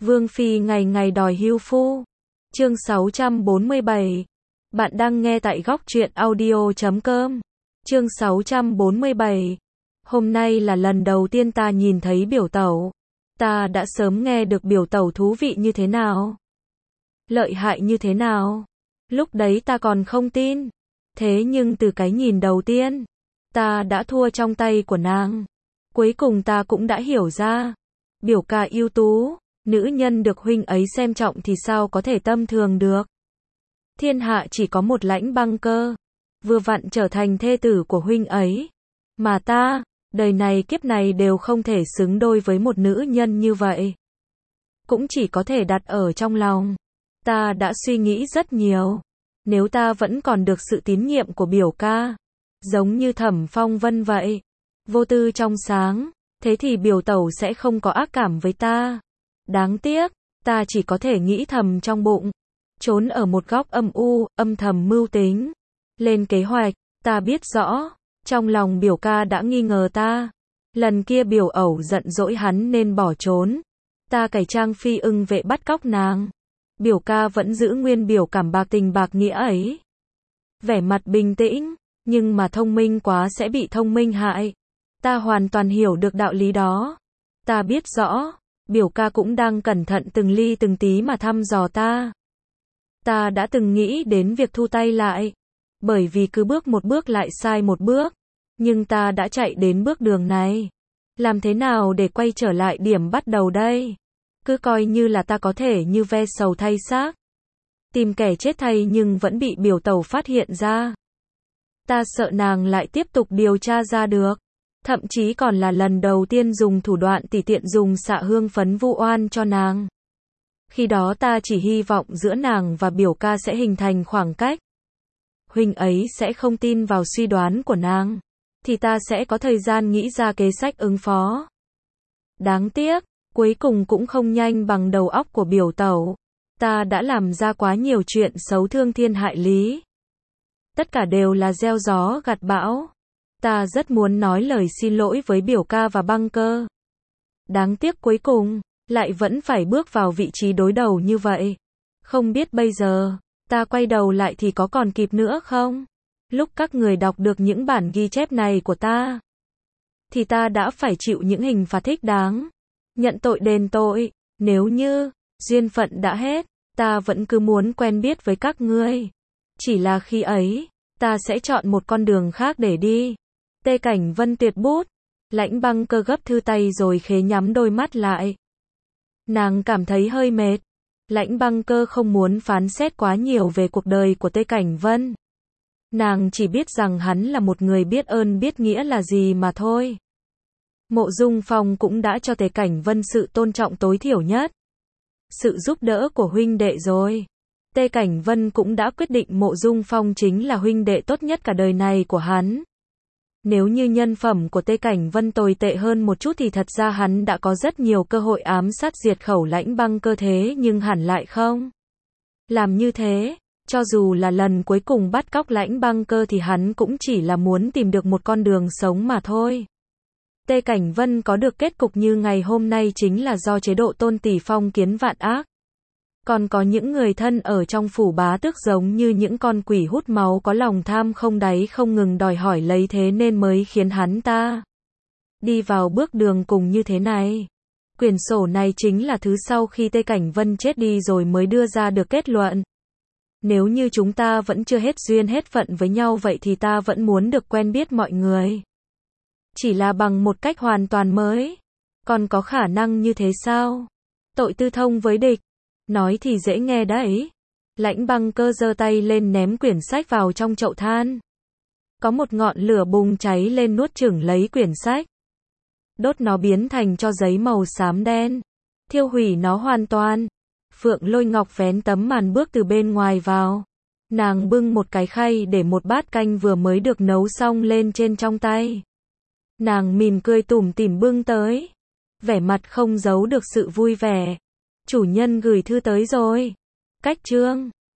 Vương phi ngày ngày đòi hưu phu. Chương 647. Bạn đang nghe tại góc truyện audio.com. Chương 647. Hôm nay là lần đầu tiên ta nhìn thấy biểu tẩu. Ta đã sớm nghe được biểu tẩu thú vị như thế nào, lợi hại như thế nào. Lúc đấy ta còn không tin. Thế nhưng từ cái nhìn đầu tiên, ta đã thua trong tay của nàng. Cuối cùng ta cũng đã hiểu ra. Biểu ca ưu tú, nữ nhân được huynh ấy xem trọng thì sao có thể tâm thường được. Thiên hạ chỉ có một Lãnh Băng Cơ, vừa vặn trở thành thê tử của huynh ấy. Mà ta, đời này kiếp này đều không thể xứng đôi với một nữ nhân như vậy. Cũng chỉ có thể đặt ở trong lòng. Ta đã suy nghĩ rất nhiều. Nếu ta vẫn còn được sự tín nhiệm của biểu ca, giống như Thẩm Phong Vân vậy, vô tư trong sáng, thế thì biểu tẩu sẽ không có ác cảm với ta. Đáng tiếc, ta chỉ có thể nghĩ thầm trong bụng, trốn ở một góc âm u, âm thầm mưu tính, lên kế hoạch. Ta biết rõ, trong lòng biểu ca đã nghi ngờ ta. Lần kia biểu ẩu giận dỗi hắn nên bỏ trốn. Ta cải trang phi ưng vệ bắt cóc nàng. Biểu ca vẫn giữ nguyên biểu cảm bạc tình bạc nghĩa ấy. Vẻ mặt bình tĩnh, nhưng mà thông minh quá sẽ bị thông minh hại. Ta hoàn toàn hiểu được đạo lý đó. Ta biết rõ, biểu ca cũng đang cẩn thận từng ly từng tí mà thăm dò ta. Ta đã từng nghĩ đến việc thu tay lại, bởi vì cứ bước một bước lại sai một bước. Nhưng ta đã chạy đến bước đường này. Làm thế nào để quay trở lại điểm bắt đầu đây? Cứ coi như là ta có thể như ve sầu thay xác, tìm kẻ chết thay nhưng vẫn bị biểu tẩu phát hiện ra. Ta sợ nàng lại tiếp tục điều tra ra được. Thậm chí còn là lần đầu tiên dùng thủ đoạn tỉ tiện dùng xạ hương phấn vu oan cho nàng. Khi đó ta chỉ hy vọng giữa nàng và biểu ca sẽ hình thành khoảng cách. Huynh ấy sẽ không tin vào suy đoán của nàng, thì ta sẽ có thời gian nghĩ ra kế sách ứng phó. Đáng tiếc, cuối cùng cũng không nhanh bằng đầu óc của biểu tẩu. Ta đã làm ra quá nhiều chuyện xấu thương thiên hại lý. Tất cả đều là gieo gió gặt bão. Ta rất muốn nói lời xin lỗi với biểu ca và Băng Cơ. Đáng tiếc cuối cùng, lại vẫn phải bước vào vị trí đối đầu như vậy. Không biết bây giờ, ta quay đầu lại thì có còn kịp nữa không? Lúc các người đọc được những bản ghi chép này của ta, thì ta đã phải chịu những hình phạt thích đáng. Nhận tội đền tội. Nếu như duyên phận đã hết, ta vẫn cứ muốn quen biết với các ngươi. Chỉ là khi ấy, ta sẽ chọn một con đường khác để đi. Tê Cảnh Vân tuyệt bút. Lãnh Băng Cơ gấp thư tay rồi khế nhắm đôi mắt lại. Nàng cảm thấy hơi mệt. Lãnh Băng Cơ không muốn phán xét quá nhiều về cuộc đời của Tê Cảnh Vân. Nàng chỉ biết rằng hắn là một người biết ơn biết nghĩa là gì mà thôi. Mộ Dung Phong cũng đã cho Tề Cảnh Vân sự tôn trọng tối thiểu nhất, sự giúp đỡ của huynh đệ rồi. Tề Cảnh Vân cũng đã quyết định Mộ Dung Phong chính là huynh đệ tốt nhất cả đời này của hắn. Nếu như nhân phẩm của Tề Cảnh Vân tồi tệ hơn một chút thì thật ra hắn đã có rất nhiều cơ hội ám sát diệt khẩu Lãnh Băng Cơ, thế nhưng hẳn lại không làm như thế. Cho dù là lần cuối cùng bắt cóc Lãnh Băng Cơ thì hắn cũng chỉ là muốn tìm được một con đường sống mà thôi. Tề Cảnh Vân có được kết cục như ngày hôm nay chính là do chế độ Tôn Tỷ phong kiến vạn ác. Còn có những người thân ở trong phủ bá tước giống như những con quỷ hút máu có lòng tham không đáy không ngừng đòi hỏi lấy, thế nên mới khiến hắn ta đi vào bước đường cùng như thế này. Quyển sổ này chính là thứ sau khi Tề Cảnh Vân chết đi rồi mới đưa ra được kết luận. Nếu như chúng ta vẫn chưa hết duyên hết phận với nhau vậy thì ta vẫn muốn được quen biết mọi người. Chỉ là bằng một cách hoàn toàn mới. Còn có khả năng như thế sao? Tội tư thông với địch. Nói thì dễ nghe đấy. Lãnh Băng Cơ giơ tay lên ném quyển sách vào trong chậu than. Có một ngọn lửa bùng cháy lên nuốt chửng lấy quyển sách. Đốt nó biến thành tro giấy màu xám đen. Thiêu hủy nó hoàn toàn. Phượng Lôi Ngọc vén tấm màn bước từ bên ngoài vào. Nàng bưng một cái khay để một bát canh vừa mới được nấu xong lên trên trong tay. Nàng mỉm cười tủm tỉm bưng tới. Vẻ mặt không giấu được sự vui vẻ. Chủ nhân gửi thư tới rồi. Cách chương